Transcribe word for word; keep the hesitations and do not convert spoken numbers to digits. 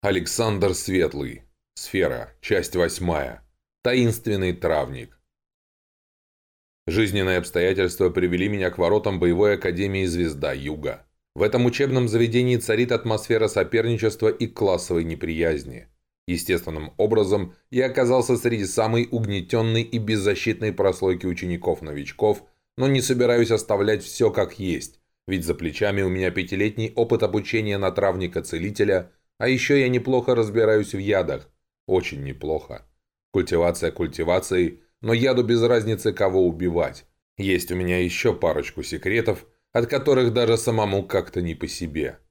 Александр Светлый. Сфера. Часть восьмая. Таинственный травник. Жизненные обстоятельства привели меня к воротам боевой академии «Звезда Юга». В этом учебном заведении царит атмосфера соперничества и классовой неприязни. Естественным образом я оказался среди самой угнетенной и беззащитной прослойки учеников-новичков, но не собираюсь оставлять все как есть, ведь за плечами у меня пятилетний опыт обучения на травника-целителя, а еще я неплохо разбираюсь в ядах. Очень неплохо. Культивация культивацией, но яду без разницы, кого убивать. Есть у меня еще парочку секретов, от которых даже самому как-то не по себе.